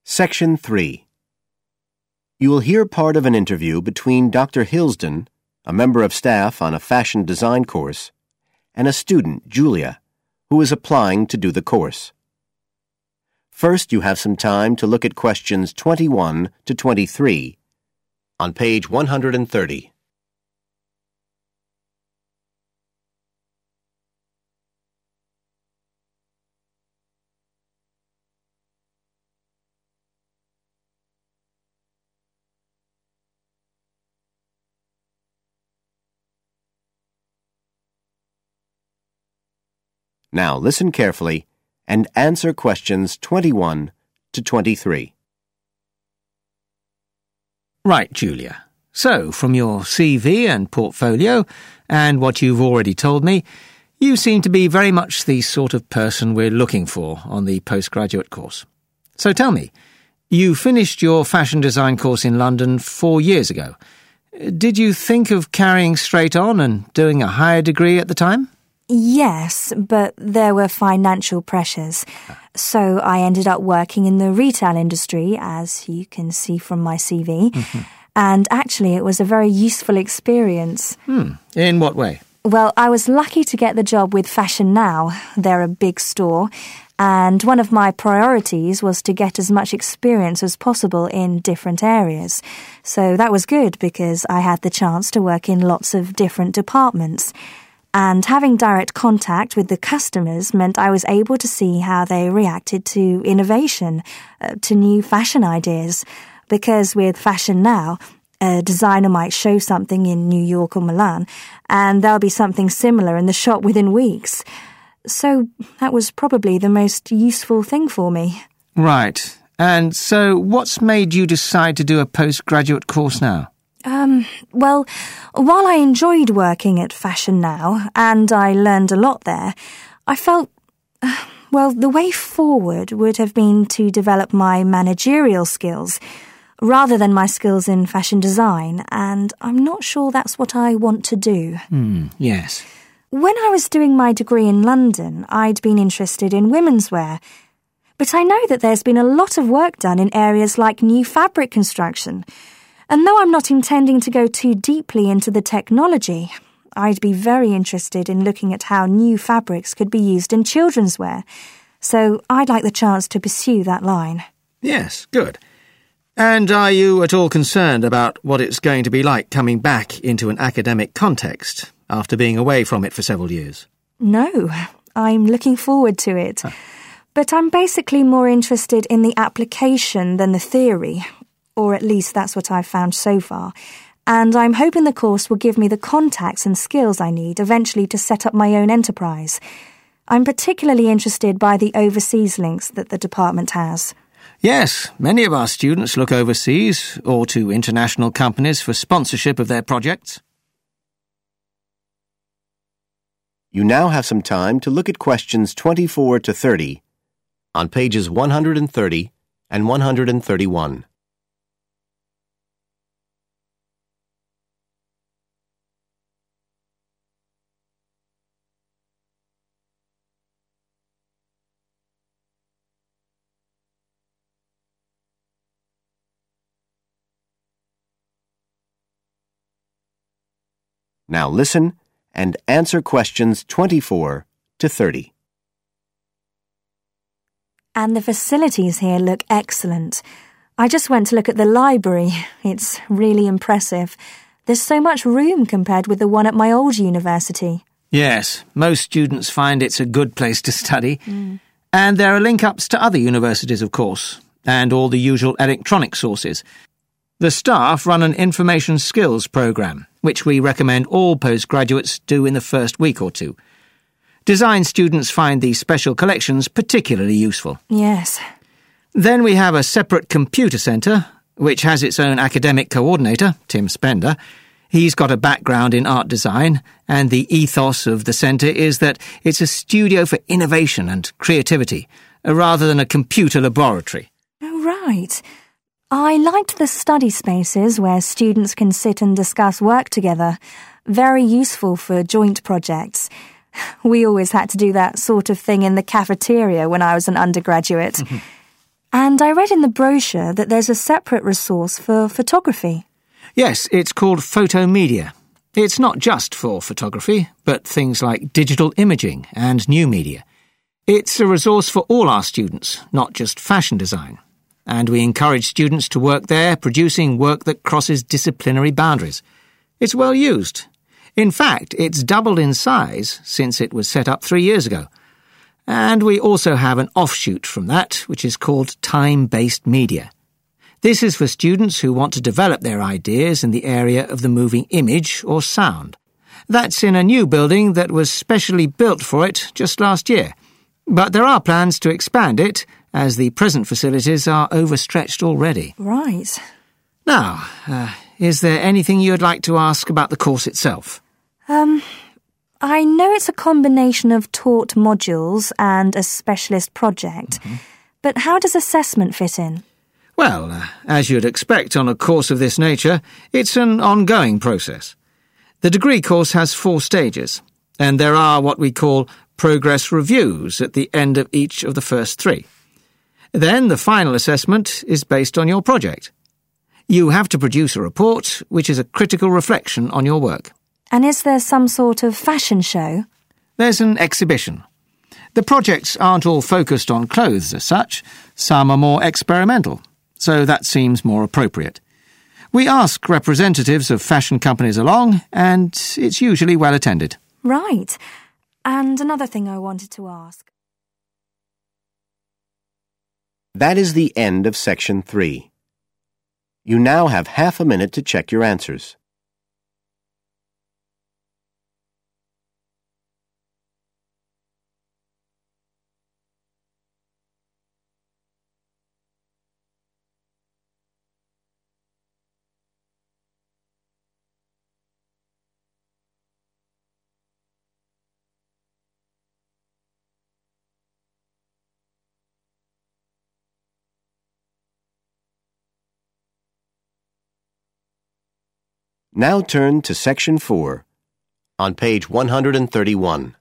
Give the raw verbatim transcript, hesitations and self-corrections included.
Section three. You will hear part of an interview between Doctor Hilsden, a member of staff on a fashion design course, and a student, Julia, who is applying to do the course. First, you have some time to look at questions twenty-one to twenty-three on page one hundred thirty. Now listen carefully and answer questions twenty-one to twenty-three. Right, Julia. So, from your C V and portfolio, and what you've already told me, you seem to be very much the sort of person we're looking for on the postgraduate course. So tell me, you finished your fashion design course in London four years ago. Did you think of carrying straight on and doing a higher degree at the time? Yes, but there were financial pressures. So I ended up working in the retail industry, as you can see from my C V. Mm-hmm. And actually, it was a very useful experience. Hmm. In what way? Well, I was lucky to get the job with Fashion Now. They're a big store. And one of my priorities was to get as much experience as possible in different areas. So that was good because I had the chance to work in lots of different departments. And having direct contact with the customers meant I was able to see how they reacted to innovation, uh, to new fashion ideas. Because with Fashion Now, a designer might show something in New York or Milan, and there'll be something similar in the shop within weeks. So that was probably the most useful thing for me. Right. And so what's made you decide to do a postgraduate course now? Um, well, while I enjoyed working at Fashion Now, and I learned a lot there, I felt, uh, well, the way forward would have been to develop my managerial skills, rather than my skills in fashion design, and I'm not sure that's what I want to do. Hmm, yes. When I was doing my degree in London, I'd been interested in women's wear, but I know that there's been a lot of work done in areas like new fabric construction. And though I'm not intending to go too deeply into the technology, I'd be very interested in looking at how new fabrics could be used in children's wear. So I'd like the chance to pursue that line. Yes, good. And are you at all concerned about what it's going to be like coming back into an academic context after being away from it for several years? No, I'm looking forward to it. Huh. But I'm basically more interested in the application than the theory. Or at least that's what I've found so far, and I'm hoping the course will give me the contacts and skills I need eventually to set up my own enterprise. I'm particularly interested by the overseas links that the department has. Yes, many of our students look overseas or to international companies for sponsorship of their projects. You now have some time to look at questions twenty-four to thirty on pages one hundred thirty and one hundred thirty-one. Now listen and answer questions twenty-four to thirty. And the facilities here look excellent. I just went to look at the library. It's really impressive. There's so much room compared with the one at my old university. Yes, most students find it's a good place to study. Mm. And there are link-ups to other universities, of course, and all the usual electronic sources. The staff run an information skills programme, which we recommend all postgraduates do in the first week or two. Design students find these special collections particularly useful. Yes. Then we have a separate computer centre, which has its own academic coordinator, Tim Spender. He's got a background in art design, and the ethos of the centre is that it's a studio for innovation and creativity, rather than a computer laboratory. Oh, right. I liked the study spaces where students can sit and discuss work together. Very useful for joint projects. We always had to do that sort of thing in the cafeteria when I was an undergraduate. And I read in the brochure that there's a separate resource for photography. Yes, it's called Photomedia. It's not just for photography, but things like digital imaging and new media. It's a resource for all our students, not just fashion design. And we encourage students to work there, producing work that crosses disciplinary boundaries. It's well used. In fact, it's doubled in size since it was set up three years ago. And we also have an offshoot from that, which is called Time-Based Media. This is for students who want to develop their ideas in the area of the moving image or sound. That's in a new building that was specially built for it just last year. But there are plans to expand it, as the present facilities are overstretched already. Right. Now, uh, is there anything you'd like to ask about the course itself? Um, I know it's a combination of taught modules and a specialist project, mm-hmm. but how does assessment fit in? Well, uh, as you'd expect on a course of this nature, it's an ongoing process. The degree course has four stages, and there are what we call progress reviews at the end of each of the first three. Then the final assessment is based on your project. You have to produce a report which is a critical reflection on your work. And is there some sort of fashion show? There's an exhibition. The projects aren't all focused on clothes as such. Some are more experimental, so that seems more appropriate. We ask representatives of fashion companies along, and it's usually well attended. Right. And another thing I wanted to ask. That is the end of section three. You now have half a minute to check your answers. Now turn to section four, on page one hundred thirty-one.